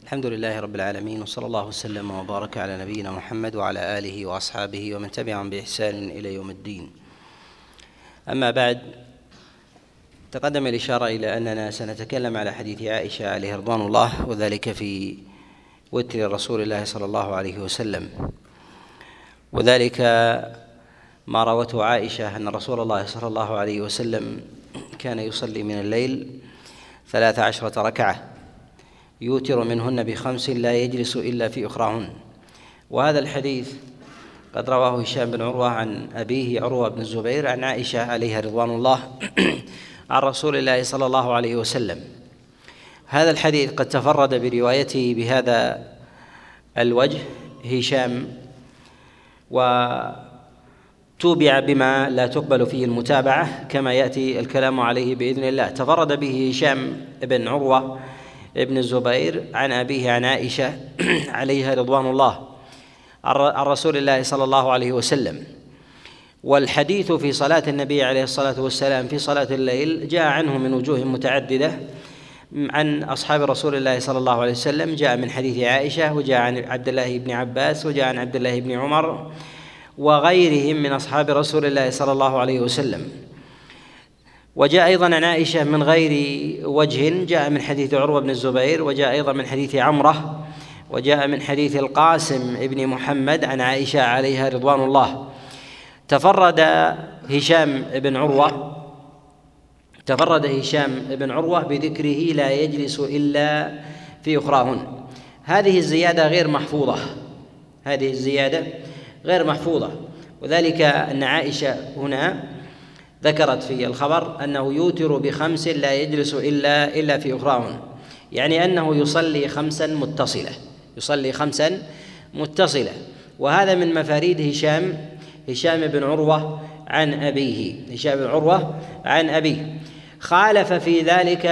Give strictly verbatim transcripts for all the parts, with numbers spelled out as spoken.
الحمد لله رب العالمين، وصلى الله وسلم وبارك على نبينا محمد وعلى آله وأصحابه ومن تبعهم بإحسان إلى يوم الدين. أما بعد، تقدم الإشارة إلى أننا سنتكلم على حديث عائشة عليه رضوان الله، وذلك في وتر رسول الله صلى الله عليه وسلم، وذلك ما روته عائشة أن رسول الله صلى الله عليه وسلم كان يصلي من الليل ثلاث عشرة ركعة يوتر منهن بخمس لا يجلس إلا في أخراهن. وهذا الحديث قد رواه هشام بن عروة عن أبيه عروة بن الزبير عن عائشة عليها رضوان الله عن رسول الله صلى الله عليه وسلم. هذا الحديث قد تفرد بروايته بهذا الوجه هشام، وتوبع بما لا تقبل فيه المتابعة كما يأتي الكلام عليه بإذن الله. تفرد به هشام بن عروة ابن الزبير عن أبيه عن عائشة عليها رضوان الله عن رسول الله صلى الله عليه وسلم. والحديث في صلاة النبي عليه الصلاة والسلام في صلاة الليل جاء عنه من وجوه متعددة عن أصحاب رسول الله صلى الله عليه وسلم. جاء من حديث عائشة، وجاء عن عبد الله بن عباس، وجاء عن عبد الله بن عمر وغيرهم من أصحاب رسول الله صلى الله عليه وسلم. وجاء أيضا عن عائشة من غير وجه، جاء من حديث عروة بن الزبير، وجاء أيضا من حديث عمرة، وجاء من حديث القاسم ابن محمد عن عائشة عليها رضوان الله. تفرد هشام بن عروة تفرد هشام بن عروة بذكره لا يجلس إلا في أخراهن. هذه الزيادة غير محفوظة هذه الزيادة غير محفوظة وذلك أن عائشة هنا ذكرت في الخبر أنه يوتر بخمس لا يجلس إلا إلا في أخراهن، يعني أنه يصلي خمسا متصلة يصلي خمسا متصلة وهذا من مفاريد هشام هشام بن عروة عن أبيه هشام بن عروة عن أبيه. خالف في ذلك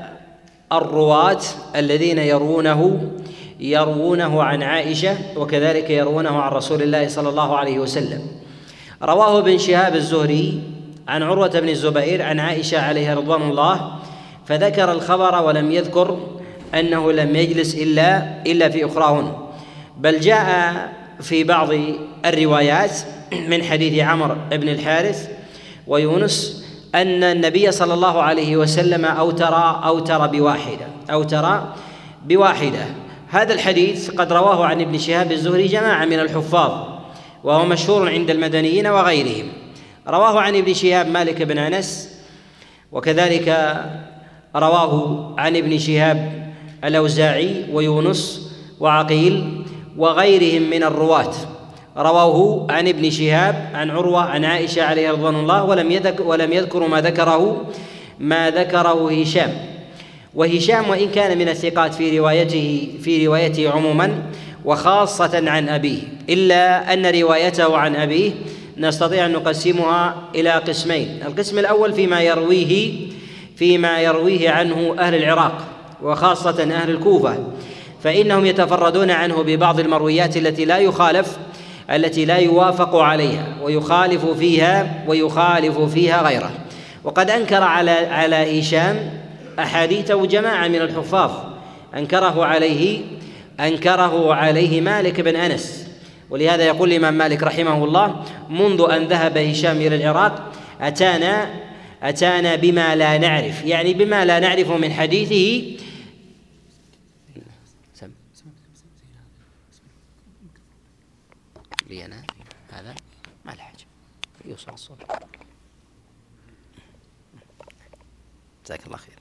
الرواة الذين يروونه يروونه عن عائشة وكذلك يروونه عن رسول الله صلى الله عليه وسلم. رواه ابن شهاب الزهري عن عروة بن الزبير عن عائشة عليها رضوان الله، فذكر الخبر ولم يذكر أنه لم يجلس إلا إلا في أخراهن. بل جاء في بعض الروايات من حديث عمرو بن الحارث ويونس أن النبي صلى الله عليه وسلم أوتر أوتر بواحدة أوتر بواحدة. هذا الحديث قد رواه عن ابن شهاب الزهري جماعة من الحفاظ، وهو مشهور عند المدنيين وغيرهم. رواه عن ابن شهاب مالك بن أنس، وكذلك رواه عن ابن شهاب الأوزاعي ويونس وعقيل وغيرهم من الرواة. رواه عن ابن شهاب عن عروة عن عائشة عليها رضوان الله، ولم يذكر ولم يذكر ما ذكره ما ذكره هشام. وهشام وإن كان من الثقات في روايته في روايته عموما وخاصة عن أبيه، إلا أن روايته عن أبيه نستطيع أن نقسمها إلى قسمين. القسم الأول فيما يرويه فيما يرويه عنه أهل العراق وخاصة أهل الكوفة، فإنهم يتفردون عنه ببعض المرويات التي لا يخالف التي لا يوافق عليها ويخالف فيها ويخالف فيها غيره. وقد أنكر على على هشام أحاديثه جماعة من الحفاظ، أنكره عليه أنكره عليه مالك بن أنس. ولهذا يقول الإمام مالك رحمه الله: منذ أن ذهب هشام إلى العراق أتانا أتانا بما لا نعرف، يعني بما لا نعرف من حديثه. لي أنا هذا ما له حاجة يوصل الصوت. جزاك الله خير.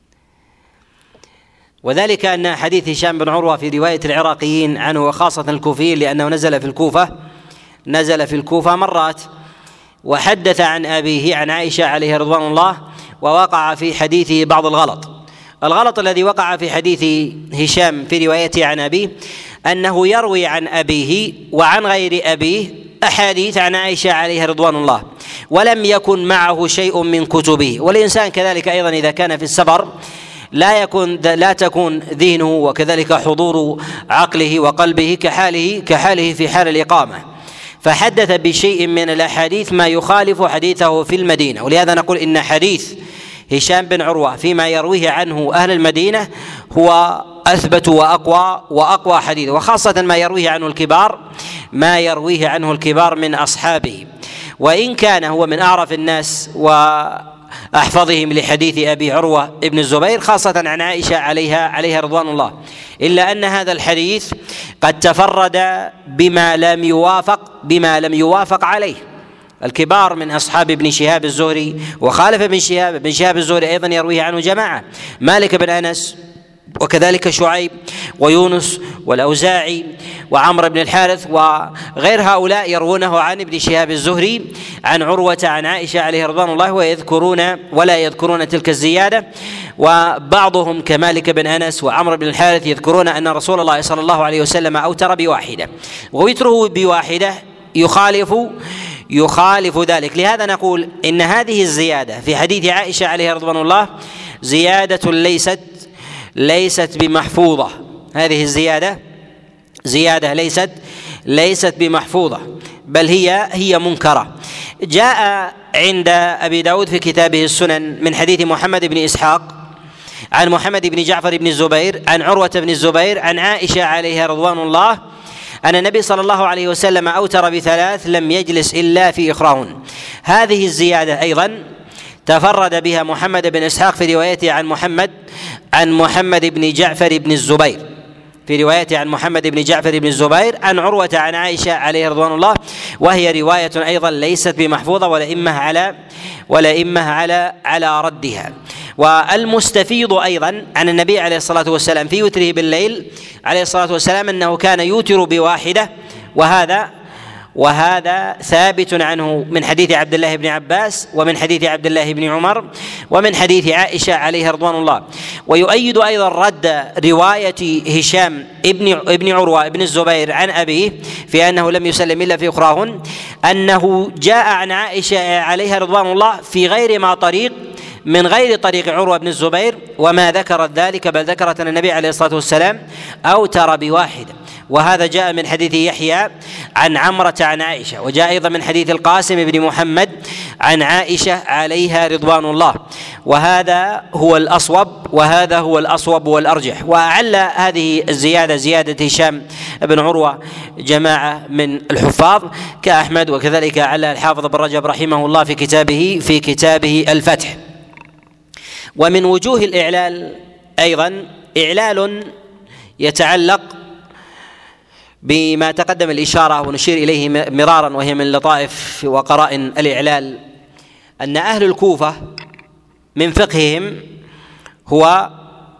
وذلك أن حديث هشام بن عروة في رواية العراقيين عنه وخاصة الكوفيين، لأنه نزل في الكوفة نزل في الكوفة مرات، وحدث عن أبيه عن عائشة عليه رضوان الله، ووقع في حديثه بعض الغلط. الغلط الذي وقع في حديث هشام في روايته عن أبيه أنه يروي عن أبيه وعن غير أبيه أحاديث عن عائشة عليه رضوان الله، ولم يكن معه شيء من كتبه. والإنسان كذلك أيضا إذا كان في السفر لا يكون لا تكون ذهنه وكذلك حضور عقله وقلبه كحاله كحاله في حال الإقامة، فحدث بشيء من الأحاديث ما يخالف حديثه في المدينة. ولهذا نقول إن حديث هشام بن عروة فيما يرويه عنه أهل المدينة هو أثبت وأقوى وأقوى حديث، وخاصة ما يرويه عنه الكبار ما يرويه عنه الكبار من أصحابه، وإن كان هو من أعرف الناس وأحفظهم لحديث أبي عروة ابن الزبير خاصة عن عائشة عليها عليها رضوان الله، إلا أن هذا الحديث قد تفرد بما لم يوافق بما لم يوافق عليه الكبار من أصحاب ابن شهاب الزهري، وخالف ابن شهاب ابن شهاب الزهري أيضا يرويه عنه جماعة، مالك بن أنس وكذلك شعيب ويونس والأوزاعي وعمر بن الحارث وغير هؤلاء يروونه عن ابن شهاب الزهري عن عروة عن عائشة عليه رضوان الله ويذكرون ولا يذكرون تلك الزيادة، وبعضهم كمالك بن أنس وعمر بن الحارث يذكرون أن رسول الله صلى الله عليه وسلم أوتر بواحدة، ووتره بواحدة يخالف يخالف ذلك. لهذا نقول إن هذه الزيادة في حديث عائشة عليه رضوان الله زيادة ليست ليست بمحفوظة، هذه الزيادة زيادة ليست ليست بمحفوظة بل هي هي منكرة. جاء عند أبي داود في كتابه السنن من حديث محمد بن إسحاق عن محمد بن جعفر بن الزبير عن عروة بن الزبير عن عائشة عليها رضوان الله أن النبي صلى الله عليه وسلم أوتر بثلاث لم يجلس إلا في إخراهن. هذه الزيادة أيضا تفرد بها محمد بن إسحاق في روايته عن محمد عن محمد بن جعفر بن الزبير في روايته عن محمد بن جعفر بن الزبير عن عروة عن عائشة عليه رضوان الله، وهي رواية أيضا ليست بمحفوظة ولا إمه على ولا إمه على على ردها. والمستفيض أيضا عن النبي عليه الصلاة والسلام في وتره بالليل عليه الصلاة والسلام أنه كان يوتر بواحدة، وهذا وهذا ثابت عنه من حديث عبد الله بن عباس ومن حديث عبد الله بن عمر ومن حديث عائشة عليه رضوان الله. ويؤيد أيضا رد رواية هشام ابن ابن عروة ابن الزبير عن أبيه في أنه لم يسلم إلا في أخراهن أنه جاء عن عائشة عليها رضوان الله في غير ما طريق من غير طريق عروة بن الزبير، وما ذكرت ذلك بل ذكرت أن النبي عليه الصلاة والسلام أوتر بواحدة، وهذا جاء من حديث يحيى عن عمرة عن عائشة، وجاء أيضا من حديث القاسم بن محمد عن عائشة عليها رضوان الله، وهذا هو الأصوب وهذا هو الأصوب والأرجح. وأعل هذه الزيادة زيادة هشام بن عروة جماعة من الحفاظ كأحمد، وكذلك على الحافظ بن رجب رحمه الله في كتابه في كتابه الفتح. ومن وجوه الإعلال أيضا إعلال يتعلق بما تقدم الإشارة ونشير إليه مرارا، وهي من لطائف وقرائن الإعلال، أن أهل الكوفة من فقههم هو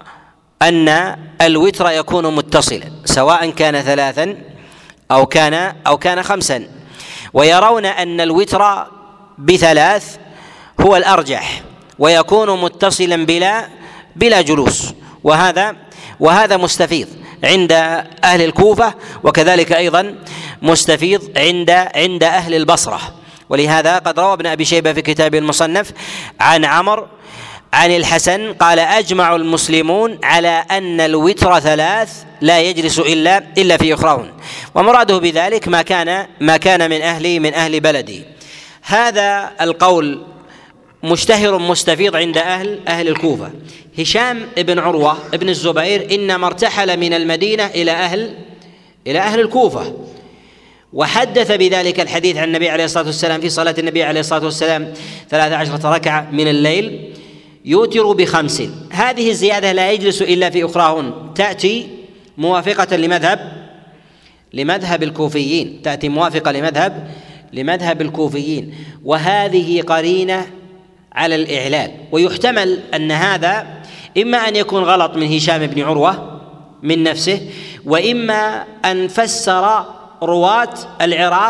أن الوتر يكون متصلا سواء كان ثلاثا أو كان أو كان خمسا، ويرون أن الوتر بثلاث هو الأرجح ويكون متصلا بلا بلا جلوس، وهذا وهذا مستفيض عند أهل الكوفة، وكذلك أيضا مستفيض عند عند أهل البصرة. ولهذا قد روى ابن أبي شيبة في كتابه المصنف عن عمر عن الحسن قال: أجمع المسلمون على أن الوتر ثلاث لا يجلس إلا إلا في أخراهن، ومراده بذلك ما كان ما كان من أهل من أهل بلده. هذا القول مشتهر مستفيض عند أهل أهل الكوفة. هشام بن عروة بن الزبير إنما ارتحل من المدينة إلى أهل إلى أهل الكوفة، وحدث بذلك الحديث عن النبي عليه الصلاة والسلام في صلاة النبي عليه الصلاة والسلام ثلاث عشرة ركعة من الليل يوتر بخمس. هذه الزيادة لا يجلس إلا في أخراهن تأتي موافقة لمذهب لمذهب الكوفيين، تأتي موافقة لمذهب لمذهب الكوفيين، وهذه قرينة على الإعلال. ويحتمل أن هذا إما أن يكون غلط من هشام بن عروة من نفسه، وإما أن فسر رواة العراق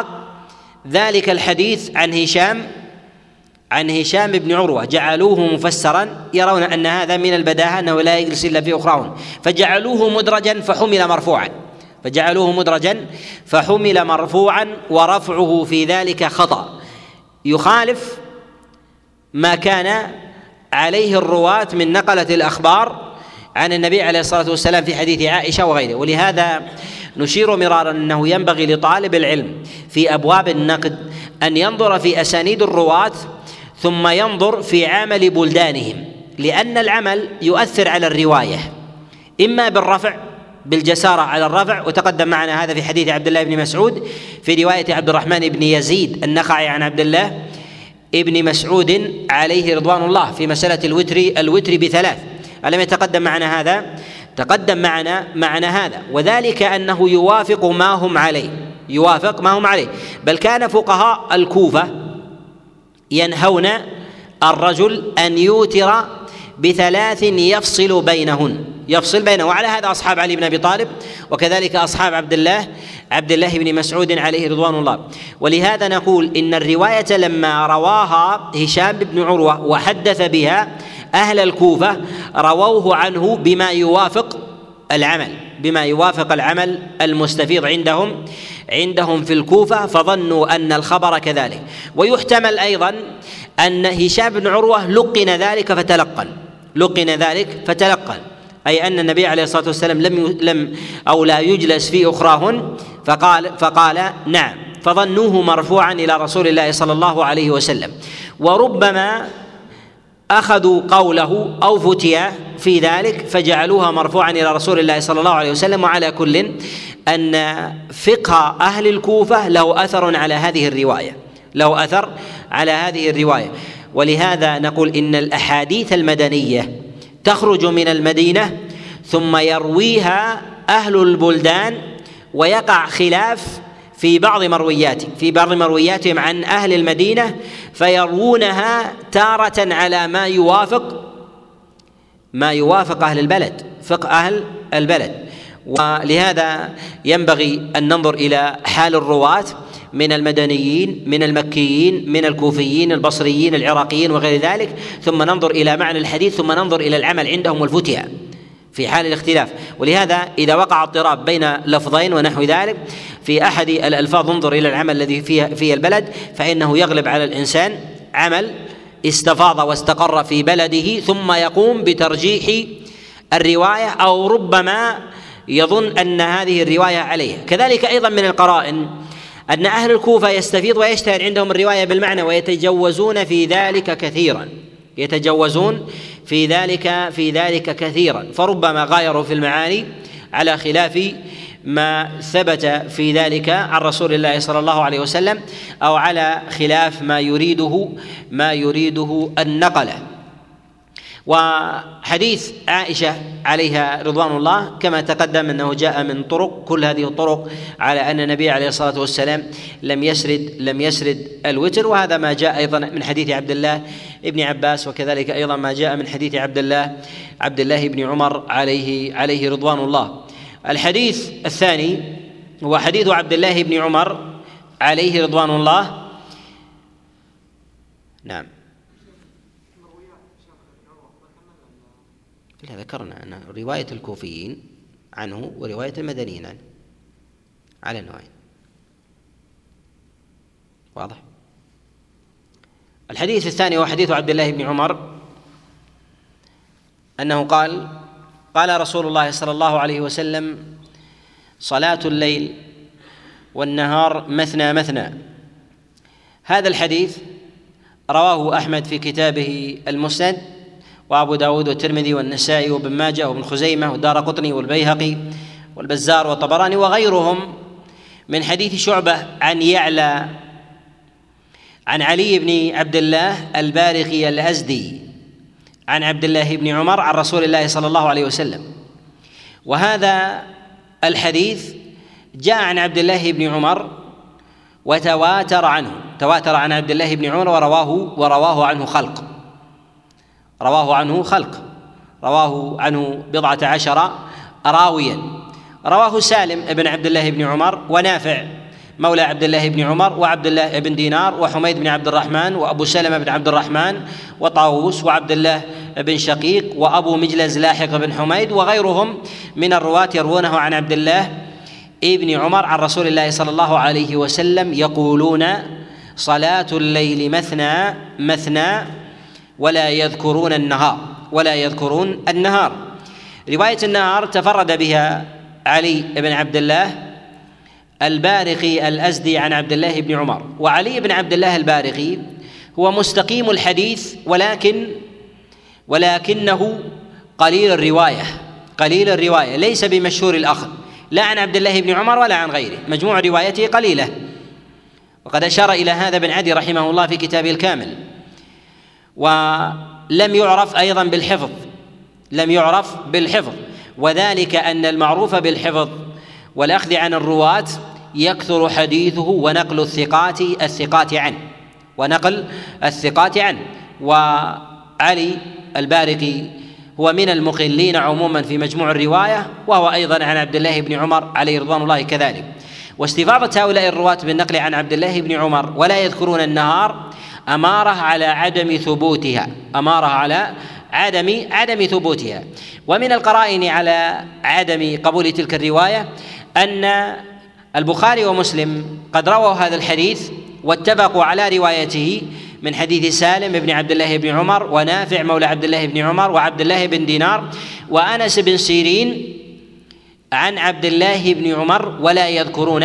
ذلك الحديث عن هشام عن هشام بن عروة جعلوه مفسرا، يرون أن هذا من البداهة أنه لا يجلس إلا في أخراهن، فجعلوه مدرجا فحمل مرفوعا فجعلوه مدرجا فحمل مرفوعا ورفعه في ذلك خطأ يخالف ما كان عليه الرواة من نقلة الأخبار عن النبي عليه الصلاة والسلام في حديث عائشة وغيره. ولهذا نشير مرارا أنه ينبغي لطالب العلم في أبواب النقد أن ينظر في أسانيد الرواة ثم ينظر في عمل بلدانهم، لأن العمل يؤثر على الرواية. إما بالرفع بالجسارة على الرفع، وتقدم معنا هذا في حديث عبد الله بن مسعود في رواية عبد الرحمن بن يزيد النخعي عن عبد الله ابن مسعود عليه رضوان الله في مسألة الوتر الوتر بثلاث. ألم يتقدم معنا هذا؟ تقدم معنا معنا هذا، وذلك أنه يوافق ما هم عليه، يوافق ما هم عليه. بل كان فقهاء الكوفة ينهون الرجل أن يوتر بثلاث يفصل بينهن، يفصل بينه. وعلى هذا أصحاب علي بن أبي طالب، وكذلك أصحاب عبد الله عبد الله بن مسعود عليه رضوان الله. ولهذا نقول إن الرواية لما رواها هشام بن عروة وحدث بها أهل الكوفة رووه عنه بما يوافق العمل، بما يوافق العمل المستفيض عندهم عندهم في الكوفة، فظنوا أن الخبر كذلك. ويحتمل أيضا أن هشام بن عروة لقن ذلك فتلقن، لقن ذلك فتلقن، أي أن النبي عليه الصلاة والسلام لم لم أو لا يجلس في أخراهن، فقال فقال نعم، فظنوه مرفوعا إلى رسول الله صلى الله عليه وسلم. وربما أخذوا قوله أو فتيا في ذلك فجعلوها مرفوعا إلى رسول الله صلى الله عليه وسلم. وعلى كل أن فقه أهل الكوفة له أثر على هذه الرواية، له أثر على هذه الرواية. ولهذا نقول إن الأحاديث المدنية تخرج من المدينة ثم يرويها أهل البلدان، ويقع خلاف في بعض مروياته في بعض مروياتهم عن أهل المدينة، فيروونها تارة على ما يوافق ما يوافق أهل البلد، فقه أهل البلد. ولهذا ينبغي أن ننظر إلى حال الرواة من المدنيين، من المكيين، من الكوفيين، البصريين، العراقيين وغير ذلك، ثم ننظر إلى معنى الحديث، ثم ننظر إلى العمل عندهم والفتيا في حال الاختلاف. ولهذا إذا وقع اضطراب بين لفظين ونحو ذلك في أحد الألفاظ انظر إلى العمل الذي فيه في البلد، فإنه يغلب على الإنسان عمل استفاض واستقر في بلده، ثم يقوم بترجيح الرواية، أو ربما يظن أن هذه الرواية عليه. كذلك أيضا من القرائن أن أهل الكوفة يستفيض ويشتهر عندهم الرواية بالمعنى، ويتجوزون في ذلك كثيرا، يتجوزون في ذلك في ذلك كثيرا، فربما غايروا في المعاني على خلاف ما ثبت في ذلك عن رسول الله صلى الله عليه وسلم، أو على خلاف ما يريده ما يريده النقل. وحديث عائشة عليها رضوان الله كما تقدم أنه جاء من طرق، كل هذه الطرق على أن النبي عليه الصلاة والسلام لم يسرد لم يسرد الوتر. وهذا ما جاء أيضا من حديث عبد الله ابن عباس، وكذلك أيضا ما جاء من حديث عبد الله عبد الله بن عمر عليه عليه رضوان الله. الحديث الثاني هو حديث عبد الله بن عمر عليه رضوان الله. نعم، ذكرنا أن رواية الكوفيين عنه ورواية المدنيين عنه على نوعين، واضح. الحديث الثاني هو حديث عبد الله بن عمر أنه قال قال رسول الله صلى الله عليه وسلم: صلاة الليل والنهار مثنى مثنى. هذا الحديث رواه أحمد في كتابه المسند، وأبو داود والترمذي والنسائي وابن ماجه وابن خزيمة والدارقطني والبيهقي والبزار والطبراني وغيرهم من حديث شعبة عن يعلى عن علي بن عبد الله البارقي الأزدي عن عبد الله بن عمر عن رسول الله صلى الله عليه وسلم. وهذا الحديث جاء عن عبد الله بن عمر وتواتر عنه، تواتر عن عبد الله بن عمر ورواه ورواه عنه خلق رواه عنه خلق رواه عنه بضعة عشر راويا. رواه سالم بن عبد الله بن عمر ونافع مولى عبد الله بن عمر وعبد الله بن دينار وحميد بن عبد الرحمن وأبو سلمة بن عبد الرحمن وطاووس وعبد الله بن شقيق وأبو مجلز لاحق بن حميد وغيرهم من الرواة يروونه عن عبد الله ابن عمر عن رسول الله صلى الله عليه وسلم يقولون: صلاة الليل مثنى مثنى ولا يذكرون النهار ولا يذكرون النهار. رواية النهار تفرد بها علي بن عبد الله البارقي الأزدي عن عبد الله بن عمر. وعلي بن عبد الله البارقي هو مستقيم الحديث ولكن ولكنه قليل الرواية قليل الرواية ليس بمشهور الأخذ لا عن عبد الله بن عمر ولا عن غيره، مجموع روايته قليلة. وقد أشار إلى هذا ابن عدي رحمه الله في كتابه الكامل. ولم يعرف أيضا بالحفظ، لم يعرف بالحفظ، وذلك أن المعروف بالحفظ والأخذ عن الرواة يكثر حديثه ونقل الثقات الثقات عنه ونقل الثقات عنه. وعلي البارقي هو من المقلين عموما في مجموع الرواية، وهو أيضا عن عبد الله بن عمر عليه رضوان الله كذلك. واستفاضة هؤلاء الرواة بالنقل عن عبد الله بن عمر ولا يذكرون النهار أمارة على عدم ثبوتها، أمارة على عدم عدم ثبوتها. ومن القرائن على عدم قبول تلك الرواية أن البخاري ومسلم قد رووا هذا الحديث واتفقوا على روايته من حديث سالم بن عبد الله بن عمر ونافع مولى عبد الله بن عمر وعبد الله بن دينار وأنس بن سيرين عن عبد الله بن عمر، ولا يذكرون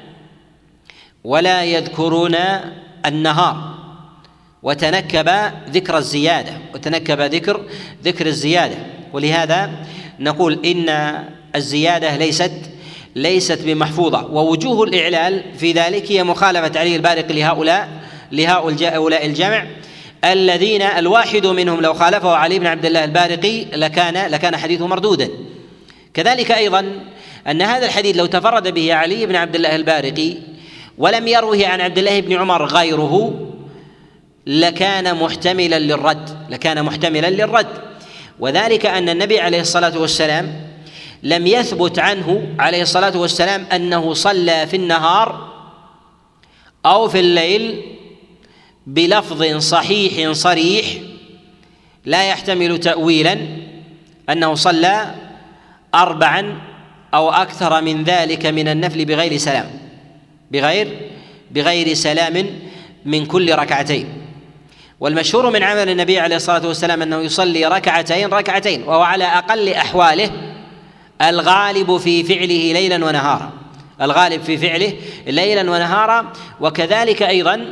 ولا يذكرون النهار، وتنكب ذكر الزيادة وتنكب ذكر ذكر الزيادة. ولهذا نقول إن الزيادة ليست ليست بمحفوظة. ووجوه الإعلال في ذلك هي مخالفة علي البارقي لهؤلاء لهؤلاء الجمع الذين الواحد منهم لو خالفه علي بن عبد الله البارقي لكان لكان حديثه مردودا. كذلك أيضا أن هذا الحديث لو تفرد به علي بن عبد الله البارقي ولم يروه عن عبد الله بن عمر غيره لكان محتملا للرد لكان محتملا للرد وذلك أن النبي عليه الصلاة والسلام لم يثبت عنه عليه الصلاة والسلام أنه صلى في النهار أو في الليل بلفظ صحيح صريح لا يحتمل تأويلا أنه صلى أربعا أو أكثر من ذلك من النفل بغير سلام بغير بغير سلام من كل ركعتين. والمشهور من عمل النبي عليه الصلاة والسلام أنه يصلي ركعتين ركعتين وهو على أقل أحواله الغالب في فعله ليلا ونهارا الغالب في فعله ليلا ونهارا وكذلك أيضا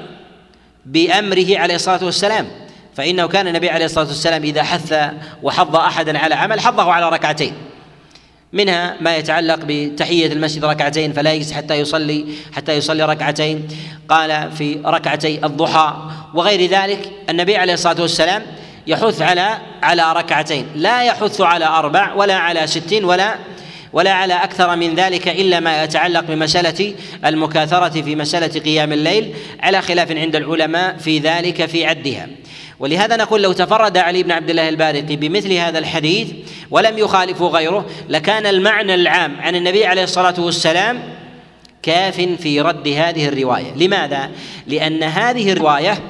بأمره عليه الصلاة والسلام، فإنه كان النبي عليه الصلاة والسلام إذا حث وحض أحدا على عمل حضه على ركعتين، منها ما يتعلق بتحية المسجد ركعتين فلا يجلس حتى يصلي حتى يصلي ركعتين، قال في ركعتي الضحى وغير ذلك. النبي عليه الصلاة والسلام يحث على على ركعتين، لا يحث على أربع ولا على ستين ولا ولا على أكثر من ذلك إلا ما يتعلق بمسألة المكاثرة في مسألة قيام الليل، على خلاف عند العلماء في ذلك في عدها. ولهذا نقول لو تفرد علي بن عبد الله البارقي بمثل هذا الحديث ولم يخالفه غيره لكان المعنى العام عن النبي عليه الصلاة والسلام كاف في رد هذه الرواية. لماذا؟ لأن هذه الرواية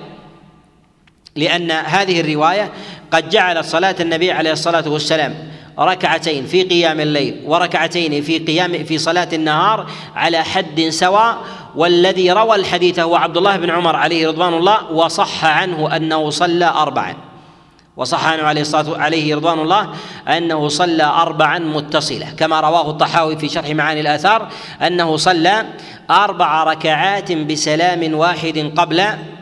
لأن هذه الرواية قد جعلت صلاة النبي عليه الصلاة والسلام ركعتين في قيام الليل وركعتين في قيام في صلاة النهار على حد سواء، والذي روى الحديث هو عبد الله بن عمر عليه رضوان الله وصح عنه أنه صلى أربعا وصح عنه عليه الصلاة عليه رضوان الله أنه صلى أربعا متصلة، كما رواه الطحاوي في شرح معاني الآثار أنه صلى أربع ركعات بسلام واحد قبل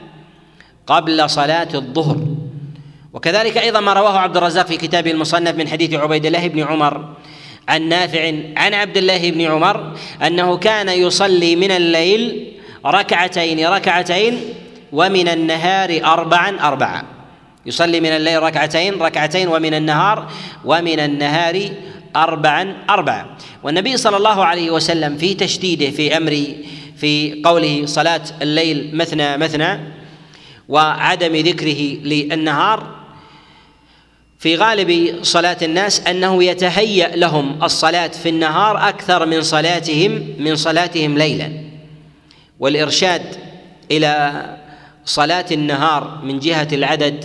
قبل صلاة الظهر. وكذلك أيضا ما رواه عبد الرزاق في كتابه المصنف من حديث عبيد الله بن عمر عن نافع عن عبد الله بن عمر أنه كان يصلي من الليل ركعتين ركعتين ومن النهار أربعا أربعا يصلي من الليل ركعتين ركعتين ومن النهار ومن النهار أربعا أربعا. والنبي صلى الله عليه وسلم في تشديده في أمر في قوله صلاة الليل مثنى مثنى وعدم ذكره للنهار في غالب صلاة الناس أنه يتهيأ لهم الصلاة في النهار أكثر من صلاتهم من صلاتهم ليلا، والإرشاد إلى صلاة النهار من جهة العدد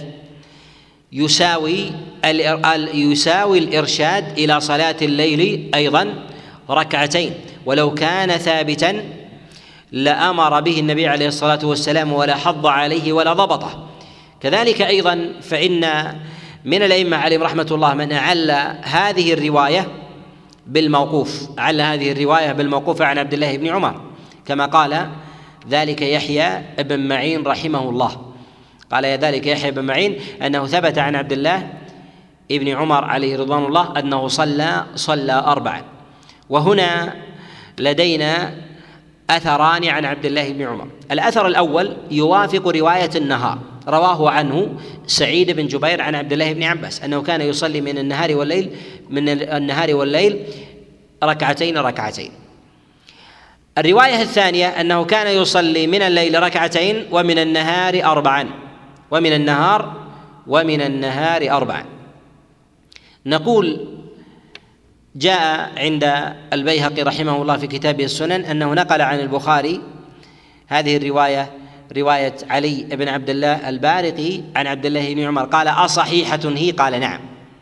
يساوي يساوي الإرشاد إلى صلاة الليل أيضا ركعتين، ولو كان ثابتا لأمر به النبي عليه الصلاة والسلام ولا حض عليه ولا ضبطه. كذلك أيضا فإن من الأئمة عليهم رحمة الله من أعل هذه الرواية بالموقوف أعل هذه الرواية بالموقوف عن عبد الله بن عمر، كما قال ذلك يحيى بن معين رحمه الله، قال ذلك يحيى بن معين أنه ثبت عن عبد الله ابن عمر عليه رضوان الله أنه صلى صلى أربعا. وهنا لدينا أثران عن عبد الله بن عمر. الأثر الأول يوافق رواية النهار، رواه عنه سعيد بن جبير عن عبد الله بن عباس أنه كان يصلي من النهار والليل من النهار والليل ركعتين ركعتين. الرواية الثانية أنه كان يصلي من الليل ركعتين ومن النهار أربعا ومن النهار ومن النهار أربعا. نقول جاء عند البيهقي رحمه الله في كتابه السنن أنه نقل عن البخاري هذه الرواية، رواية علي بن عبد الله البارقي عن عبد الله بن عمر، قال أصحيحة هي؟ قال نعم.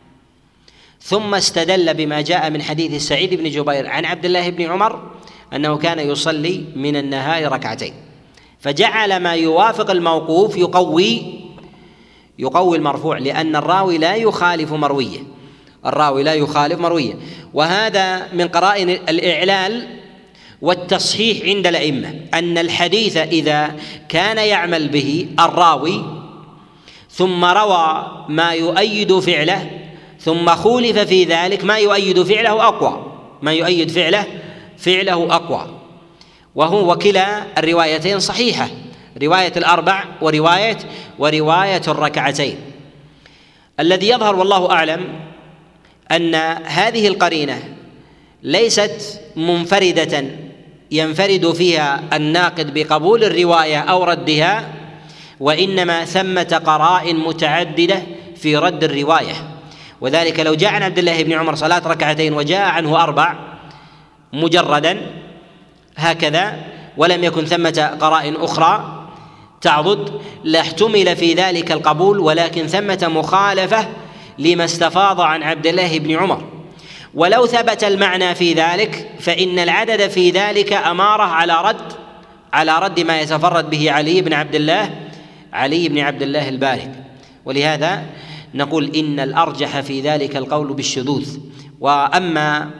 ثم استدل بما جاء من حديث سعيد بن جبير عن عبد الله بن عمر أنه كان يصلي من النهار ركعتين، فجعل ما يوافق الموقوف يقوي يقوي المرفوع، لأن الراوي لا يخالف مرويه الراوي لا يخالف مرويه وهذا من قرائن الإعلال والتصحيح عند الأئمة، أن الحديث إذا كان يعمل به الراوي ثم روى ما يؤيد فعله ثم خولف في ذلك ما يؤيد فعله أقوى ما يؤيد فعله فعله أقوى وهو وكلا الروايتين صحيحة، رواية الأربع ورواية ورواية الركعتين. الذي يظهر والله أعلم أن هذه القرينة ليست منفردة ينفرد فيها الناقد بقبول الرواية أو ردها، وإنما ثمة قرائن متعددة في رد الرواية. وذلك لو جاء عن عبد الله بن عمر صلاة ركعتين وجاء عنه أربع مجردا هكذا ولم يكن ثمة قرائن أخرى تعضد لاحتمل في ذلك القبول، ولكن ثمة مخالفة لما استفاض عن عبد الله بن عمر. ولو ثبت المعنى في ذلك فإن العدد في ذلك أمارة على رد على رد ما يتفرد به علي بن عبد الله علي بن عبد الله البارق. ولهذا نقول إن الأرجح في ذلك القول بالشذوذ. وأما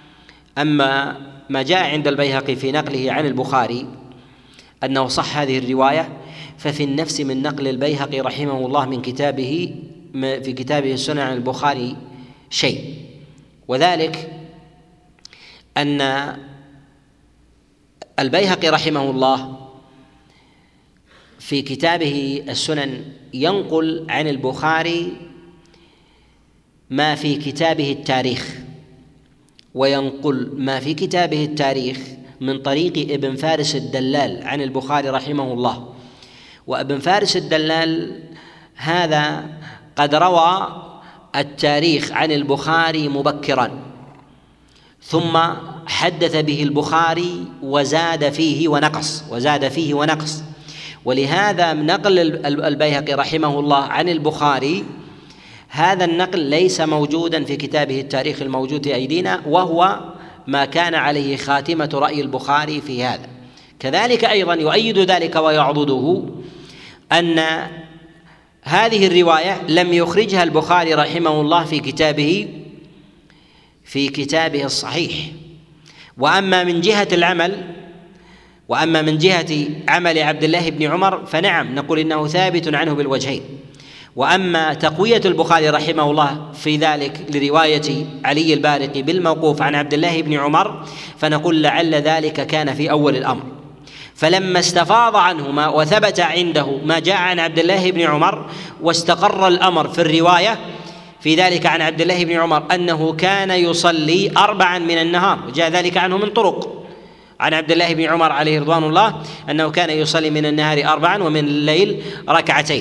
أما ما جاء عند البيهقي في نقله عن البخاري أنه صح هذه الرواية، ففي النفس من نقل البيهقي رحمه الله من كتابه في كتابه السنن عن البخاري شيء، وذلك أن البيهقي رحمه الله في كتابه السنن ينقل عن البخاري ما في كتابه التاريخ، وينقل ما في كتابه التاريخ من طريق ابن فارس الدلال عن البخاري رحمه الله. وابن فارس الدلال هذا قد روى التاريخ عن البخاري مبكرا، ثم حدث به البخاري وزاد فيه ونقص وزاد فيه ونقص ولهذا نقل البيهقي رحمه الله عن البخاري هذا النقل ليس موجودا في كتابه التاريخ الموجود في أيدينا، وهو ما كان عليه خاتمة رأي البخاري في هذا. كذلك أيضا يؤيد ذلك ويعضده أن هذه الرواية لم يخرجها البخاري رحمه الله في كتابه في كتابه الصحيح. وأما من جهة العمل وأما من جهة عمل عبد الله بن عمر فنعم نقول إنه ثابت عنه بالوجهين. وأما تقوية البخاري رحمه الله في ذلك لرواية علي البارقي بالموقوف عن عبد الله بن عمر فنقول لعل ذلك كان في أول الأمر، فلما استفاض عنه ما وثبت عنده ما جاء عن عبد الله بن عمر واستقر الأمر في الرواية في ذلك عن عبد الله بن عمر أنه كان يصلي أربعا من النهار، وجاء ذلك عنه من طرق عن عبد الله بن عمر عليه رضوان الله أنه كان يصلي من النهار أربعا ومن الليل ركعتين،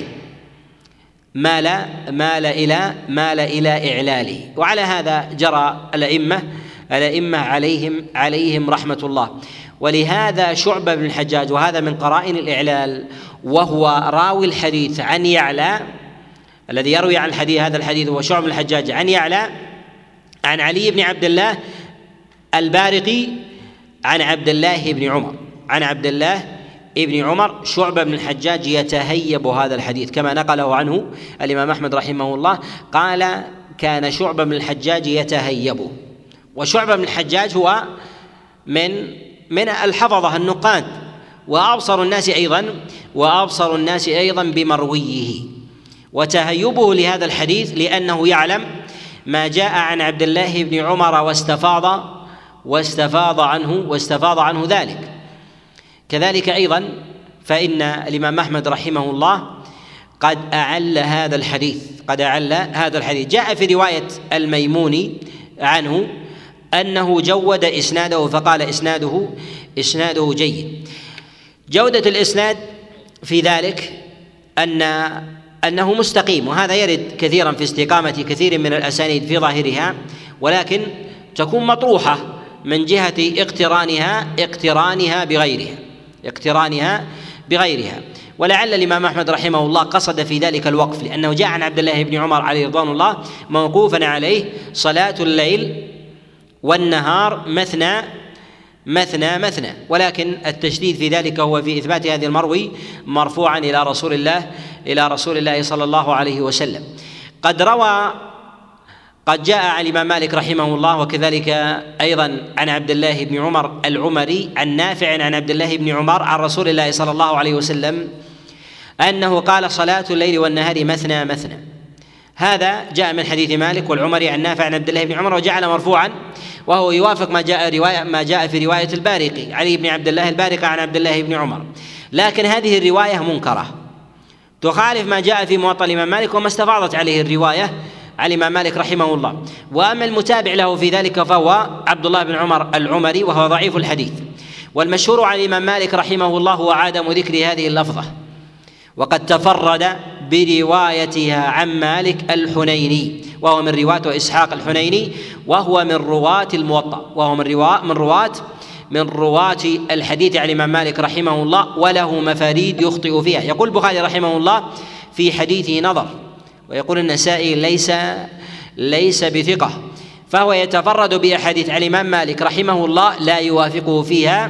مال مال إلى مال إلى إعلاله. وعلى هذا جرى الأئمة الأئمة عليهم عليهم رحمة الله. ولهذا شعبة بن الحجاج، وهذا من قرائن الإعلال، وهو راوي الحديث عن يعلى الذي يروي عن الحديث هذا الحديث هو شعبة بن الحجاج عن يعلى عن علي بن عبد الله البارقي عن عبد الله بن عمر عن عبد الله ابن عمر. شعبة بن الحجاج يتهيب هذا الحديث كما نقله عنه الإمام أحمد رحمه الله، قال كان شعبة بن الحجاج يتهيبه. وشعبة بن الحجاج هو من من الحفظة النقاد، وأبصر الناس أيضا وأبصر الناس أيضا بمرويه. وتهيبه لهذا الحديث لأنه يعلم ما جاء عن عبد الله بن عمر واستفاض واستفاض عنه واستفاض عنه ذلك. كذلك أيضا فإن الإمام أحمد رحمه الله قد أعل هذا الحديث قد أعل هذا الحديث جاء في رواية الميموني عنه أنه جود إسناده فقال إسناده إسناده جيد. جودة الإسناد في ذلك أن أنه مستقيم، وهذا يرد كثيرا في استقامة كثير من الأسانيد في ظاهرها، ولكن تكون مطروحة من جهة اقترانها اقترانها بغيرها اقترانها بغيرها ولعل الإمام أحمد رحمه الله قصد في ذلك الوقف، لأنه جاء عن عبد الله بن عمر عليه رضوان الله موقوفا عليه: صلاة الليل والنهار مثنى مثنى مثنى، ولكن التشديد في ذلك هو في إثبات هذه المروي مرفوعا إلى رسول الله إلى رسول الله صلى الله عليه وسلم. قد روى قد جاء عن الإمام مالك رحمه الله وكذلك أيضا عن عبد الله بن عمر العمري عن نافع عن عبد الله بن عمر عن رسول الله صلى الله عليه وسلم أنه قال: صلاة الليل والنهار مثنى مثنى. هذا جاء من حديث مالك والعمري عن نافع عن عبد الله بن عمر وجعل مرفوعا، وهو يوافق ما جاء رواية ما جاء في رواية البارقي علي بن عبد الله البارقي عن عبد الله بن عمر، لكن هذه الرواية منكرة تخالف ما جاء في موطأ الإمام مالك وما استفاضت عليه الرواية عن الإمام مالك رحمه الله. وأما المتابع له في ذلك فهو عبد الله بن عمر العمري وهو ضعيف الحديث. والمشهور عن الإمام مالك رحمه الله هو عدم ذكر هذه اللفظة، وقد تفرد بروايتها عن مالك الحنيني وهو من رواة إسحاق الحنيني، وهو من رواة الموطأ وهو من رواة من رواة من رواة الحديث عن الإمام مالك رحمه الله، وله مفاريد يخطئ فيها. يقول البخاري رحمه الله في حديثه نظر، ويقول النسائي ليس ليس بثقة، فهو يتفرد بأحاديث عن الإمام مالك رحمه الله لا يوافقه فيها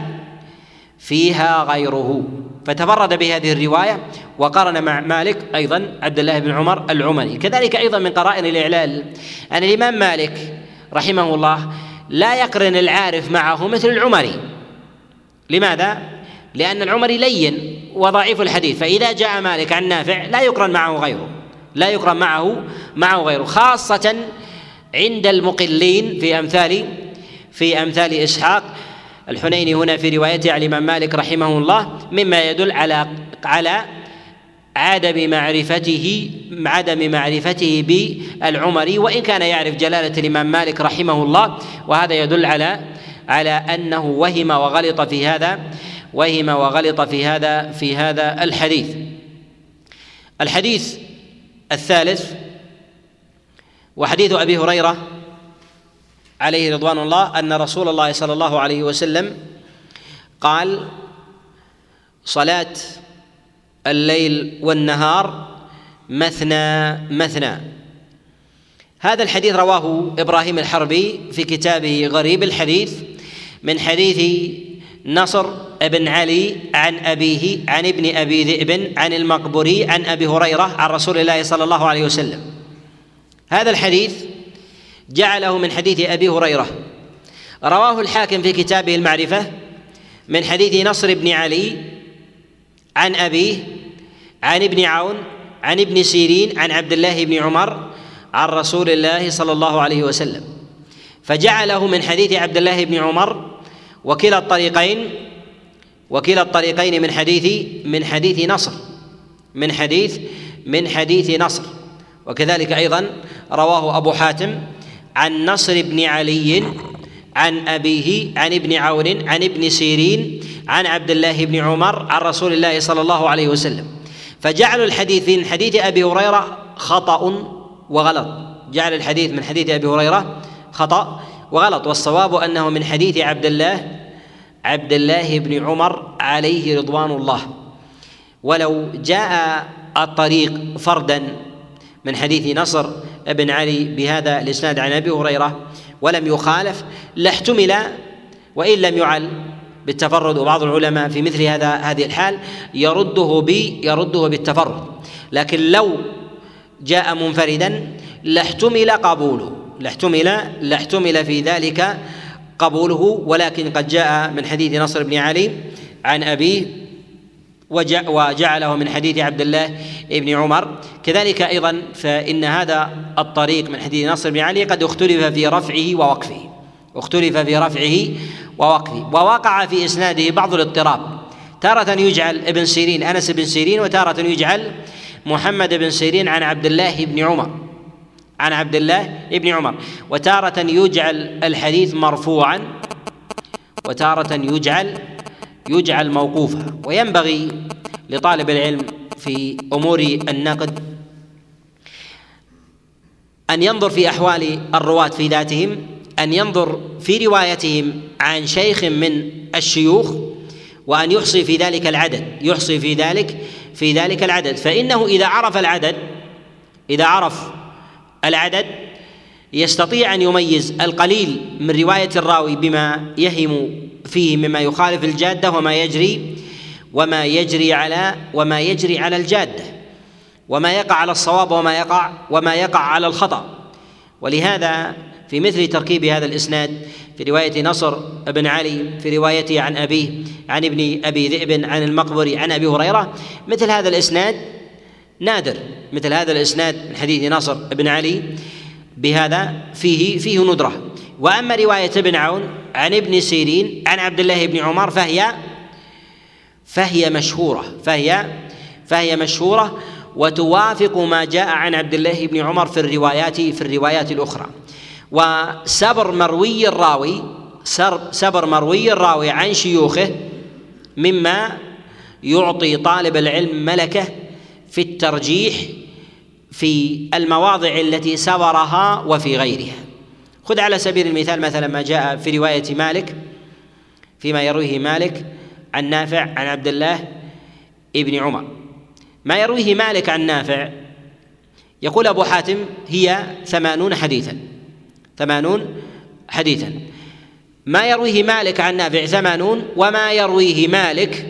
فيها غيره، فتفرد بهذه الرواية وقارن مع مالك أيضا عبد الله بن عمر العمري. كذلك أيضا من قرائن الإعلال أن الإمام مالك رحمه الله لا يقرن العارف معه مثل العمري. لماذا؟ لأن العمري لين وضعيف الحديث، فإذا جاء مالك عن نافع لا يقرن معه غيره لا يقرن معه معه غيره خاصة عند المقلين في أمثال في أمثال إسحاق الحنيني هنا في روايته عن الإمام مالك رحمه الله، مما يدل على على عدم معرفته عدم معرفته بالعمري، وإن كان يعرف جلالة الإمام مالك رحمه الله، وهذا يدل على على أنه وهم وغلط في هذا وهم وغلط في هذا في هذا الحديث. الحديث الثالث وحديث أبي هريرة عليه رضوان الله أن رسول الله صلى الله عليه وسلم قال: صلاة الليل والنهار مثنى مثنى. هذا الحديث رواه إبراهيم الحربي في كتابه غريب الحديث من حديث نصر بن علي عن أبيه عن ابن أبي ذئب عن المقبوري عن أبي هريرة عن رسول الله صلى الله عليه وسلم. هذا الحديث جعله من حديث أبي هريرة، رواه الحاكم في كتابه المعرفة من حديث نصر بن علي عن أبيه عن ابن عون عن ابن سيرين عن عبد الله بن عمر عن رسول الله صلى الله عليه وسلم، فجعله من حديث عبد الله بن عمر، وكلا الطريقين وكلا الطريقين من حديث من حديث نصر من حديث من حديث نصر. وكذلك أيضا رواه أبو حاتم عن نصر بن علي عن أبيه عن ابن عون عن ابن سيرين عن عبد الله بن عمر عن رسول الله صلى الله عليه وسلم. فجعلوا الحديث من حديث أبي هريرة خطأ وغلط، جعل الحديث من حديث أبي هريرة خطأ وغلط، والصواب أنه من حديث عبد الله عبد الله بن عمر عليه رضوان الله. ولو جاء الطريق فردا من حديث نصر بن علي بهذا الإسناد عن أبي هريرة ولم يخالف لاحتمل وإن لم يعل بالتفرد، وبعض العلماء في مثل هذا هذه الحال يرده بي يرده بالتفرد، لكن لو جاء منفردا لاحتمل قبوله لاحتمل لاحتمل في ذلك قبوله، ولكن قد جاء من حديث نصر بن علي عن أبيه وجعله من حديث عبد الله ابن عمر. كذلك أيضا فإن هذا الطريق من حديث نصر بن علي قد اختلف في رفعه ووقفه اختلف في رفعه ووقفه ووقع في إسناده بعض الاضطراب، تارة يجعل ابن سيرين أنس بن سيرين، وتارة يجعل محمد بن سيرين عن عبد الله بن عمر عن عبد الله بن عمر، وتارة يجعل الحديث مرفوعا، وتارة يجعل يجعل موقوفا. وينبغي لطالب العلم في أمور النقد أن ينظر في أحوال الرواة في ذاتهم، أن ينظر في روايتهم عن شيخ من الشيوخ، وأن يحصي في ذلك العدد يحصي في ذلك في ذلك العدد فإنه إذا عرف العدد إذا عرف العدد يستطيع أن يميز القليل من رواية الراوي بما يهم فيه مما يخالف الجادة وما يجري وما يجري على وما يجري على الجادة، وما يقع على الصواب وما يقع وما يقع على الخطأ. ولهذا في مثل تركيب هذا الإسناد في رواية نصر بن علي في روايته عن أبيه عن ابن أبي ذئب عن المقبري عن أبي هريرة، مثل هذا الإسناد نادر، مثل هذا الإسناد من حديث نصر بن علي بهذا فيه فيه ندرة. وأما رواية ابن عون عن ابن سيرين عن عبد الله بن عمر فهي فهي مشهورة فهي فهي مشهورة وتوافق ما جاء عن عبد الله بن عمر في الروايات في الروايات الأخرى. وسبر مروي الراوي سبر مروي الراوي عن شيوخه مما يعطي طالب العلم ملكة في الترجيح في المواضع التي سبرها وفي غيرها. خذ على سبيل المثال مثلا ما جاء في رواية مالك فيما يرويه مالك عن نافع عن عبد الله ابن عمر. ما يرويه مالك عن نافع يقول أبو حاتم هي ثمانون حديثا ثمانون حديثا ما يرويه مالك عن نافع ثمانون، وما يرويه مالك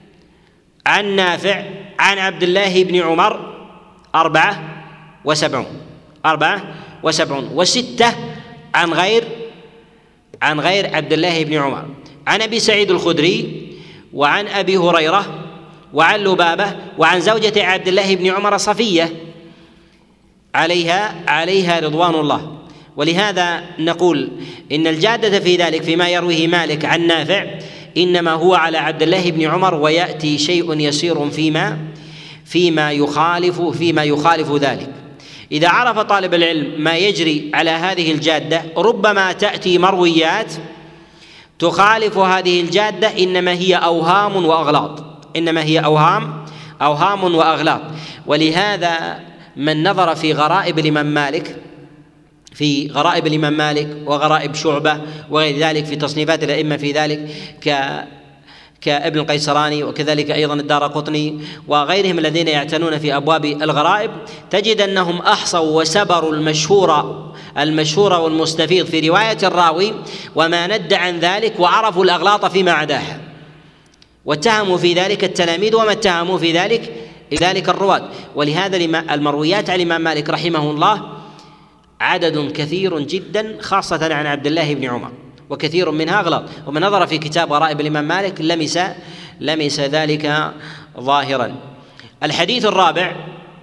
عن نافع عن عبد الله بن عمر أربعة وسبعون أربعة وسبعون وستة عن غير عن غير عبد الله بن عمر، عن أبي سعيد الخدري وعن أبي هريرة وعن لبابة وعن زوجة عبد الله بن عمر صفية عليها عليها رضوان الله. ولهذا نقول إن الجادة في ذلك فيما يرويه مالك عن نافع إنما هو على عبد الله بن عمر، ويأتي شيء يسير فيما فيما يخالف فيما يخالف ذلك. إذا عرف طالب العلم ما يجري على هذه الجادة ربما تأتي مرويات تخالف هذه الجادة، إنما هي أوهام وأغلاط إنما هي أوهام أوهام وأغلاط. ولهذا من نظر في غرائب الإمام مالك في غرائب الإمام مالك وغرائب شعبة وغير ذلك في تصنيفات الأئمة في ذلك ك كابن القيسراني وكذلك أيضا الدارقطني وغيرهم الذين يعتنون في أبواب الغرائب، تجد أنهم أحصوا وسبروا المشهور المشهور والمستفيض في رواية الراوي وما ند عن ذلك، وعرفوا الأغلاط فيما عداها، واتهموا في ذلك التلاميذ وما اتهموا في ذلك ذلك الرواة. ولهذا المرويات عن الإمام مالك رحمه الله عدد كثير جدا خاصة عن عبد الله بن عمر، وكثير منها أغلاط. ومن نظر في كتاب غرائب الإمام مالك لمس لمس ذلك ظاهرا. الحديث الرابع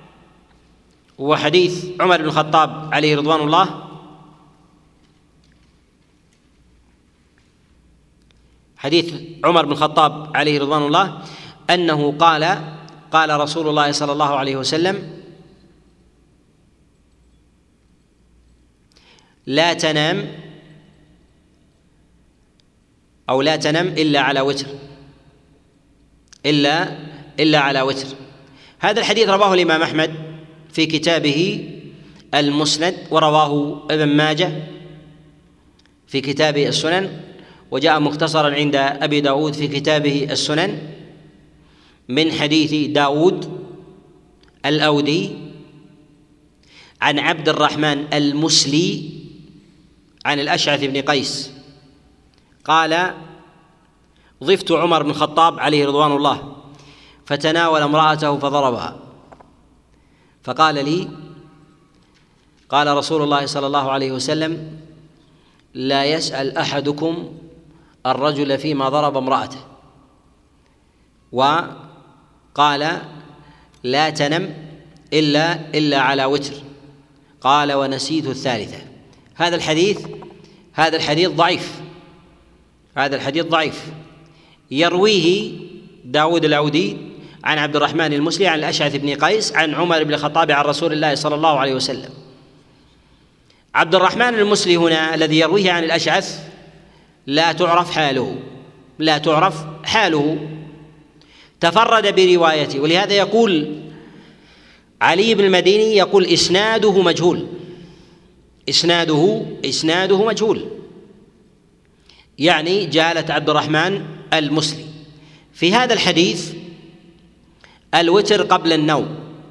هو حديث عمر بن الخطاب عليه رضوان الله، حديث عمر بن الخطاب عليه رضوان الله أنه قال قال رسول الله صلى الله عليه وسلم: لا تنام أو لا تنم إلا على وتر إلا إلا على وتر. هذا الحديث رواه الإمام أحمد في كتابه المسند، ورواه ابن ماجه في كتابه السنن، وجاء مختصرا عند أبي داود في كتابه السنن من حديث داود الأودي عن عبد الرحمن المسلي عن الأشعث بن قيس قال: ضفت عمر بن الخطاب عليه رضوان الله فتناول امرأته فضربها، فقال لي: قال رسول الله صلى الله عليه وسلم: لا يسأل أحدكم الرجل فيما ضرب امرأته. وقال: لا تنم إلا إلا على وتر. قال ونسيت الثالثة. هذا الحديث هذا الحديث ضعيف هذا الحديث ضعيف يرويه داود العودي عن عبد الرحمن المسلي عن الأشعث بن قيس عن عمر بن الخطاب عن رسول الله صلى الله عليه وسلم. عبد الرحمن المسلي هنا الذي يرويه عن الأشعث لا تعرف حاله لا تعرف حاله تفرد بروايته، ولهذا يقول علي بن المديني يقول إسناده مجهول إسناده إسناده مجهول يعني جهالة عبد الرحمن المسلي. في هذا الحديث الوتر قبل النوم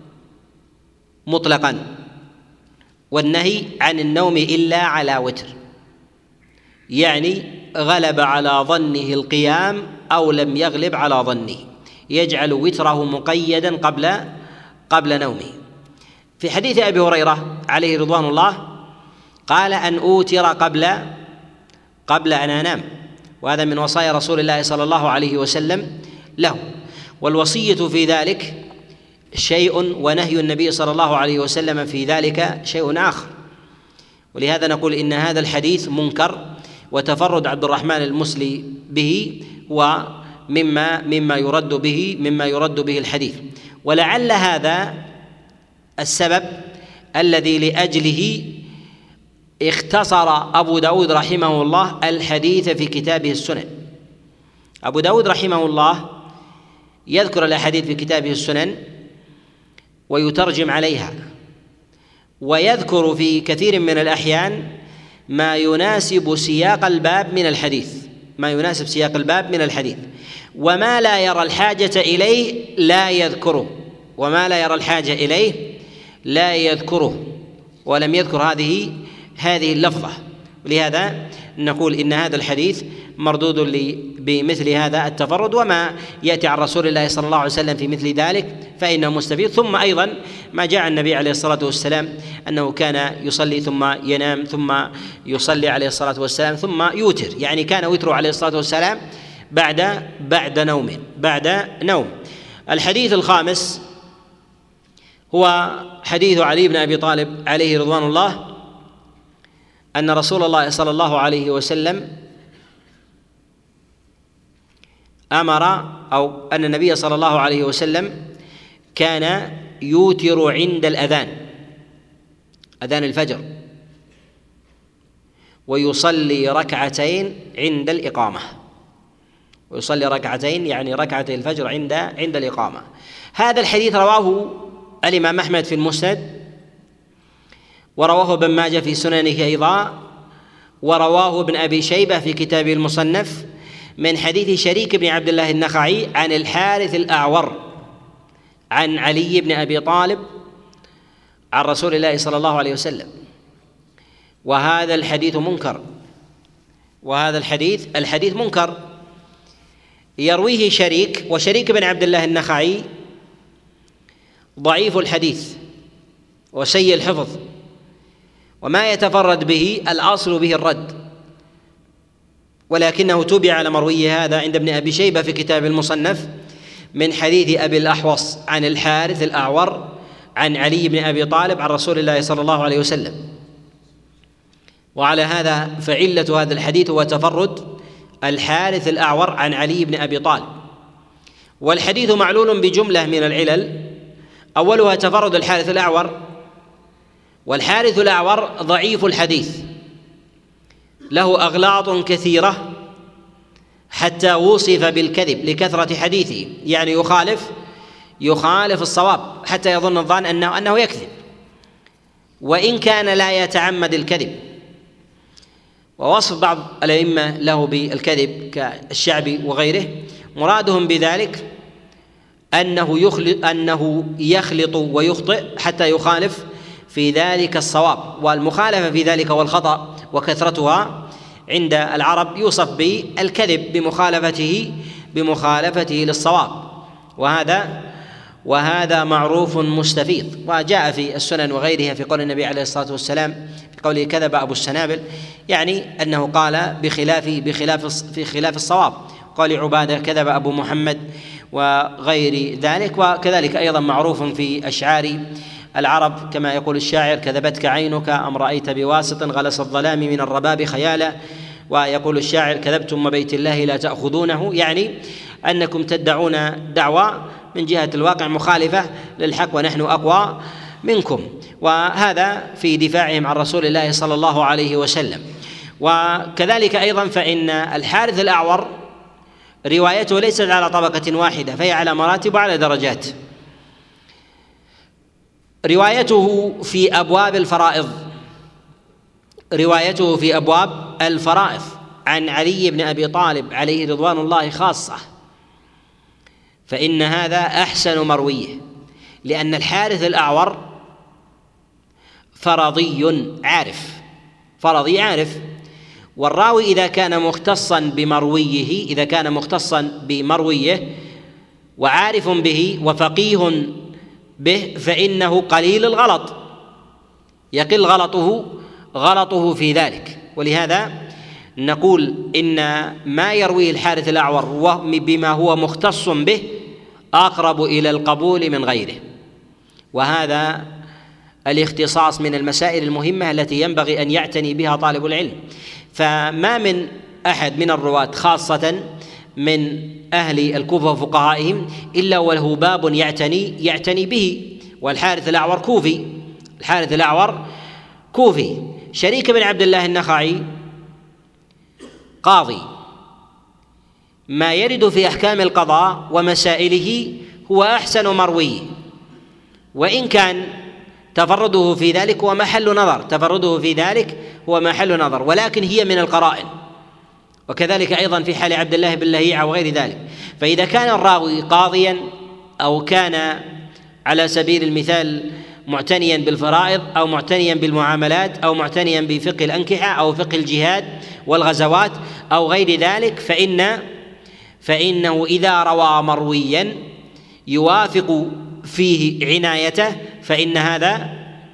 مطلقا، والنهي عن النوم إلا على وتر، يعني غلب على ظنه القيام أو لم يغلب على ظنه، يجعل وتره مقيدا قبل قبل نومه. في حديث أبي هريرة عليه رضوان الله قال أن أوتر قبل قبل أن أنام، وهذا من وصايا رسول الله صلى الله عليه وسلم له، والوصية في ذلك شيء ونهي النبي صلى الله عليه وسلم في ذلك شيء آخر. ولهذا نقول إن هذا الحديث منكر، وتفرد عبد الرحمن المسلي به هو مما مما يرد به مما يرد به الحديث. ولعل هذا السبب الذي لأجله اختصر أبو داود رحمه الله الحديث في كتابه السنن. أبو داود رحمه الله يذكر الأحاديث في كتابه السنن ويترجم عليها، ويذكر في كثير من الأحيان ما يناسب سياق الباب من الحديث ما يناسب سياق الباب من الحديث وما لا يرى الحاجة إليه لا يذكره وما لا يرى الحاجة إليه لا يذكره ولم يذكر هذه هذه اللفظة. ولهذا نقول إن هذا الحديث مردود بمثل هذا التفرد، وما يأتي عن رسول الله صلى الله عليه وسلم في مثل ذلك فإنه مستفيض. ثم أيضا ما جاء النبي عليه الصلاة والسلام أنه كان يصلي ثم ينام ثم يصلي عليه الصلاة والسلام ثم يوتر، يعني كان وتره عليه الصلاة والسلام بعد بعد نوم بعد نوم. الحديث الخامس هو حديث علي بن أبي طالب عليه رضوان الله أن رسول الله صلى الله عليه وسلم أمر أو أن النبي صلى الله عليه وسلم كان يوتر عند الأذان أذان الفجر، ويصلي ركعتين عند الإقامة ويصلي ركعتين يعني ركعتي الفجر عند عند الإقامة. هذا الحديث رواه الإمام أحمد في المسند، ورواه ابن ماجه في سننه أيضا، ورواه ابن أبي شيبة في كتابه المصنف من حديث شريك بن عبد الله النخعي عن الحارث الأعور عن علي بن أبي طالب عن رسول الله صلى الله عليه وسلم. وهذا الحديث منكر وهذا الحديث الحديث منكر يرويه شريك، وشريك بن عبد الله النخعي ضعيف الحديث وسيء الحفظ، وما يتفرد به الأصل به الرد، ولكنه تبع على مروي هذا عند ابن أبي شيبة في كتاب المصنف من حديث أبي الأحوص عن الحارث الأعور عن علي بن أبي طالب عن رسول الله صلى الله عليه وسلم. وعلى هذا فعلة هذا الحديث هو تفرد الحارث الأعور عن علي بن أبي طالب. والحديث معلول بجملة من العلل، أولها تفرد الحارث الأعور، والحارث الأعور ضعيف الحديث له أغلاط كثيرة حتى وصف بالكذب لكثرة حديثه، يعني يخالف يخالف الصواب حتى يظن الظان أنه أنه يكذب، وإن كان لا يتعمد الكذب. ووصف بعض الأئمة له بالكذب كالشعبي وغيره مرادهم بذلك أنه يخلط أنه يخلط ويخطئ حتى يخالف في ذلك الصواب، والمخالفة في ذلك والخطأ وكثرتها عند العرب يوصف بالكذب بمخالفته بمخالفته للصواب، وهذا وهذا معروف مستفيض. وجاء في السنن وغيرها في قول النبي عليه الصلاة والسلام في قوله كذب أبو السنابل، يعني أنه قال بخلاف بخلاف في خلاف الصواب. قال عبادة كذب أبو محمد، وغير ذلك. وكذلك أيضا معروف في أشعار العرب كما يقول الشاعر: كذبتك عينك أم رأيت بواسط غلس الظلام من الرباب خيالا. ويقول الشاعر: كذبتم وبيت الله لا تأخذونه، يعني أنكم تدعون دعوى من جهة الواقع مخالفة للحق ونحن أقوى منكم. وهذا في دفاعهم عن رسول الله صلى الله عليه وسلم. وكذلك أيضا فإن الحارث الأعور روايته ليست على طبقة واحدة، فهي على مراتب وعلى درجات. روايته في أبواب الفرائض روايته في أبواب الفرائض عن علي بن أبي طالب عليه رضوان الله خاصة، فإن هذا أحسن مرويه، لأن الحارث الأعور فرضي عارف فرضي عارف والراوي إذا كان مختصا بمرويه إذا كان مختصا بمرويه وعارف به وفقيه به فإنه قليل الغلط، يقل غلطه غلطه في ذلك. ولهذا نقول إن ما يرويه الحارث الأعور بما هو مختص به أقرب إلى القبول من غيره، وهذا الاختصاص من المسائل المهمة التي ينبغي أن يعتني بها طالب العلم. فما من أحد من الرواة خاصة من أهل الكوفة وفقهائهم إلا وله باب يعتني يعتني به، والحارث الأعور كوفي الحارث الأعور كوفي شريك بن عبد الله النخعي قاضي، ما يرد في أحكام القضاء ومسائله هو أحسن مروي، وإن كان تفرده في ذلك هو محل نظر تفرده في ذلك هو محل نظر ولكن هي من القرائن. وكذلك أيضا في حال عبد الله بن لهيعة وغير ذلك. فإذا كان الراوي قاضيا أو كان على سبيل المثال معتنيا بالفرائض أو معتنيا بالمعاملات أو معتنيا بفقه الأنكحة أو فقه الجهاد والغزوات أو غير ذلك، فإن فإنه إذا روى مرويا يوافق فيه عنايته فإن هذا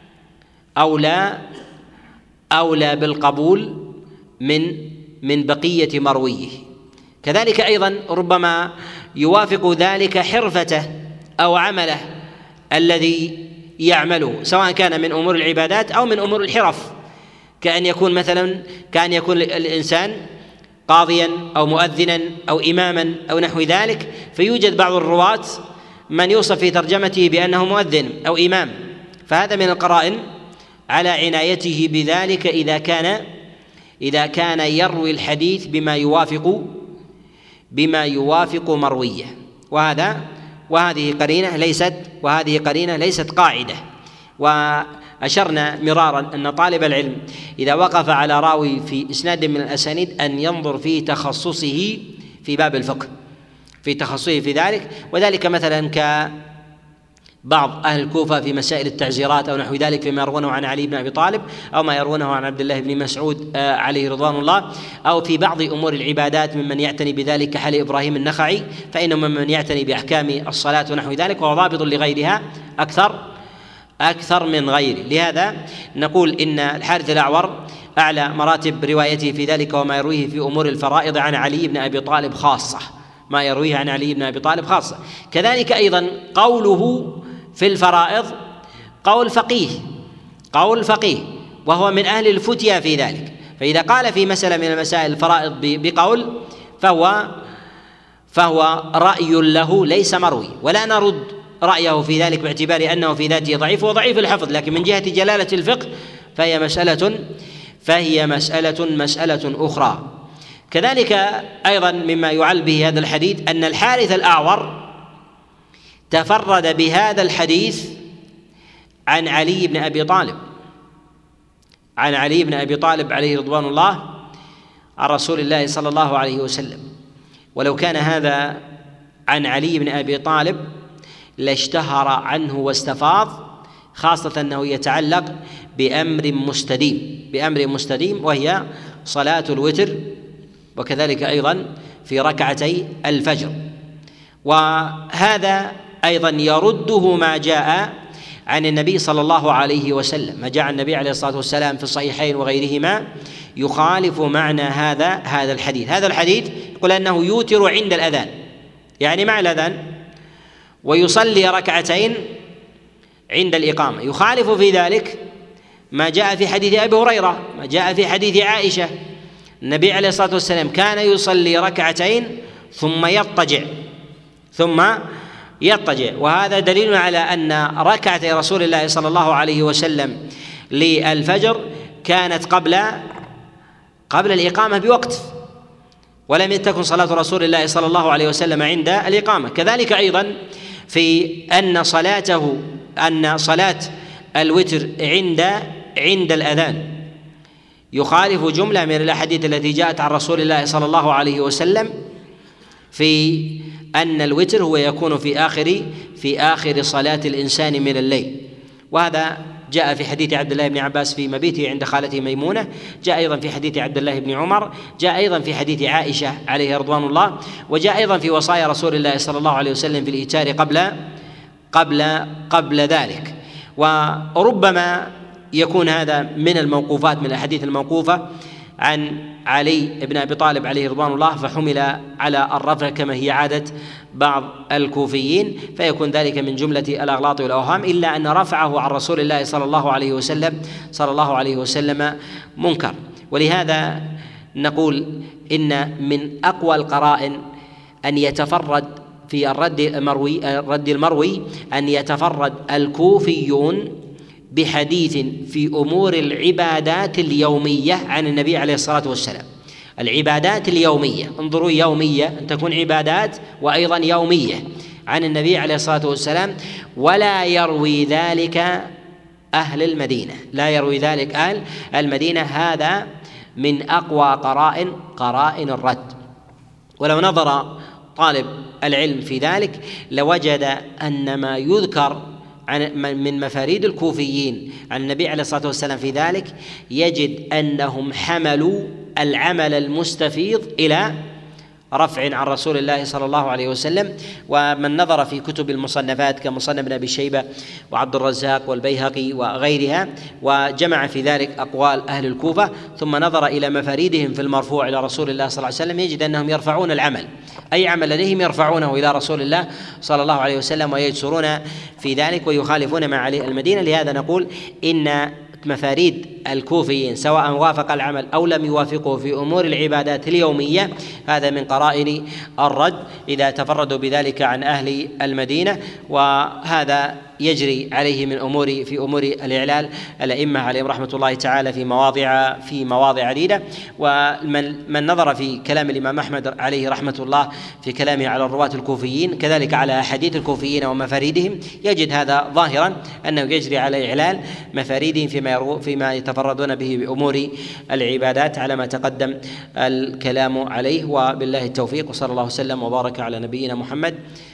أولى أولى بالقبول من من بقية مرويه. كذلك أيضا ربما يوافق ذلك حرفته أو عمله الذي يعمله، سواء كان من أمور العبادات أو من أمور الحرف، كأن يكون مثلا كأن يكون الإنسان قاضيا أو مؤذنا أو إماما أو نحو ذلك، فيوجد بعض الرواة من يوصف في ترجمته بأنه مؤذن أو إمام، فهذا من القرائن على عنايته بذلك إذا كان إذا كان يروي الحديث بما يوافق بما يوافق مرويه. وهذا وهذه قرينة ليست وهذه قرينة ليست قاعدة. وأشرنا مرارا أن طالب العلم إذا وقف على راوي في إسناد من الأسانيد أن ينظر في تخصصه في باب الفقه في تخصصه في ذلك، وذلك مثلا كبعض أهل الكوفة في مسائل التعزيرات أو نحو ذلك فيما يروونه عن علي بن أبي طالب أو ما يروونه عن عبد الله بن مسعود عليه رضوان الله، أو في بعض أمور العبادات ممن يعتني بذلك كحال إبراهيم النخعي فإنه ممن يعتني بأحكام الصلاة ونحو ذلك، وهو ضابط لغيرها أكثر أكثر من غيره. لهذا نقول إن الحارث الأعور أعلى مراتب روايته في ذلك وما يرويه في أمور الفرائض عن علي بن أبي طالب خاصة ما يرويه عن علي بن أبي طالب خاصة. كذلك أيضا قوله في الفرائض قول فقيه قول فقيه وهو من أهل الفتيا في ذلك، فإذا قال في مسألة من المسائل الفرائض بقول فهو فهو رأي له ليس مروي، ولا نرد رأيه في ذلك باعتبار أنه في ذاته ضعيف وضعيف الحفظ، لكن من جهة جلالة الفقه فهي مسألة فهي مسألة مسألة أخرى. كذلك أيضا مما يعل به هذا الحديث أن الحارث الأعور تفرد بهذا الحديث عن علي بن أبي طالب عن علي بن أبي طالب عليه رضوان الله عن رسول الله صلى الله عليه وسلم. ولو كان هذا عن علي بن أبي طالب لاشتهر عنه واستفاض، خاصة أنه يتعلق بأمر مستديم بأمر مستديم وهي صلاة الوتر، وكذلك أيضا في ركعتي الفجر. وهذا أيضا يرده ما جاء عن النبي صلى الله عليه وسلم، ما جاء عن النبي عليه الصلاة والسلام في الصحيحين وغيرهما يخالف معنى هذا هذا الحديث. هذا الحديث يقول أنه يوتر عند الأذان يعني مع الأذان، ويصلي ركعتين عند الإقامة. يخالف في ذلك ما جاء في حديث أبي هريرة، ما جاء في حديث عائشة. النبي عليه الصلاة والسلام كان يصلي ركعتين ثم يضطجع ثم يضطجع وهذا دليل على أن ركعتي رسول الله صلى الله عليه وسلم للفجر كانت قبل قبل الإقامة بوقت، ولم تكن صلاة رسول الله صلى الله عليه وسلم عند الإقامة. كذلك أيضا في أن صلاته أن صلاة الوتر عند عند الأذان يخالف جملة من الأحاديث التي جاءت عن رسول الله صلى الله عليه وسلم في أن الوتر هو يكون في آخر في آخر صلاة الإنسان من الليل، وهذا جاء في حديث عبد الله بن عباس في مبيته عند خالته ميمونة، جاء أيضا في حديث عبد الله بن عمر، جاء أيضا في حديث عائشة عليه رضوان الله، وجاء أيضا في وصايا رسول الله صلى الله عليه وسلم في الإيتار قبل قبل قبل ذلك. وربما يكون هذا من الموقوفات، من الأحاديث الموقوفة عن علي بن أبي طالب عليه رضوان الله، فحمل على الرفع كما هي عادة بعض الكوفيين، فيكون ذلك من جملة الأغلاط والأوهام، إلا أن رفعه عن رسول الله صلى الله عليه وسلم صلى الله عليه وسلم منكر. ولهذا نقول إن من أقوى القرائن أن يتفرد في الرد المروي الرد المروي أن يتفرد الكوفيون بحديث في أمور العبادات اليومية عن النبي عليه الصلاة والسلام. العبادات اليومية، انظروا، يومية أن تكون عبادات وأيضا يومية عن النبي عليه الصلاة والسلام، ولا يروي ذلك أهل المدينة، لا يروي ذلك أهل المدينة. هذا من أقوى قرائن قرائن الرد. ولو نظر طالب العلم في ذلك لوجد أن ما يذكر من مفاريد الكوفيين عن النبي عليه الصلاة والسلام في ذلك يجد أنهم حملوا العمل المستفيض إلى رفع عن رسول الله صلى الله عليه وسلم. ومن نظر في كتب المصنفات كمصنف ابن أبي شيبة وعبد الرزاق والبيهقي وغيرها وجمع في ذلك أقوال أهل الكوفة، ثم نظر إلى مفاريدهم في المرفوع إلى رسول الله صلى الله عليه وسلم، يجد أنهم يرفعون العمل، أي عمل لديهم يرفعونه إلى رسول الله صلى الله عليه وسلم ويجسرون في ذلك ويخالفون ما عليه المدينة. لهذا نقول إن مفاريد الكوفيين سواء وافق العمل أو لم يوافقه في أمور العبادات اليومية هذا من قرائن الرد إذا تفردوا بذلك عن أهل المدينة، وهذا يجري عليه من أمور في أمور الإعلال الأئمة عليهم رحمة الله تعالى في مواضع في مواضع عديدة. ومن من نظر في كلام الإمام أحمد عليه رحمة الله في كلامه على الرواة الكوفيين كذلك على أحاديث الكوفيين ومفاريدهم يجد هذا ظاهرا أنه يجري على إعلال مفاريدهم فيما يرو فيما يتفردون به بأمور العبادات على ما تقدم الكلام عليه. وبالله التوفيق، وصلى الله وسلم وبارك على نبينا محمد.